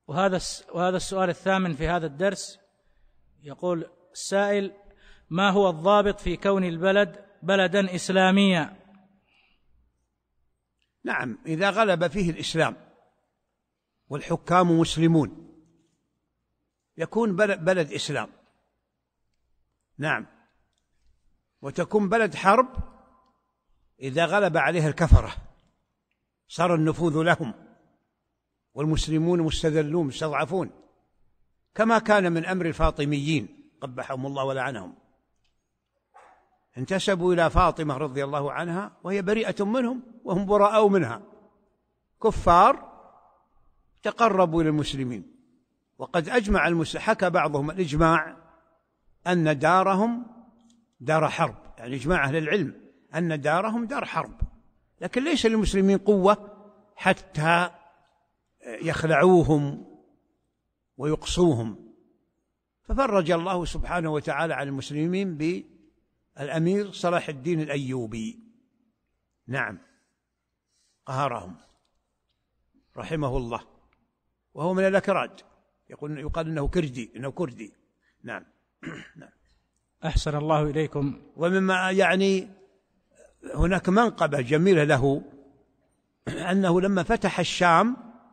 وهذا السؤال الثامن في هذا الدرس. يقول السائل: ما هو الضابط في كون البلد بلدا إسلاميا؟ نعم، إذا غلب فيه الإسلام والحكام مسلمون يكون بلد إسلام. نعم. وتكون بلد حرب إذا غلب عليها الكفرة، صار النفوذ لهم والمسلمون مستذلون مستضعفون، كما كان من أمر الفاطميين قبحهم الله ولعنهم. انتسبوا إلى فاطمة رضي الله عنها وهي بريئة منهم وهم براء منها، كفار تقربوا إلى المسلمين. وقد أجمع حكى بعضهم الإجماع أن دارهم دار حرب، يعني إجماع أهل العلم أن دارهم دار حرب، لكن ليس للمسلمين قوة حتى يخلعوهم ويقصوهم. ففرج الله سبحانه وتعالى على المسلمين بالأمير صلاح الدين الأيوبي. نعم، قهرهم رحمه الله، وهو من الأكراد، يقال إنه كردي. نعم. نعم. أحسن الله إليكم. ومما يعني هناك منقبة جميلة له أنه لما فتح الشام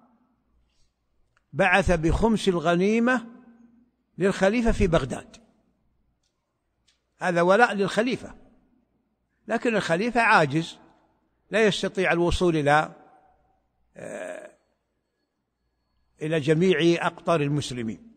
بعث بخمس الغنيمة للخليفة في بغداد. هذا ولاء للخليفة، لكن الخليفة عاجز لا يستطيع الوصول إلى جميع أقطار المسلمين،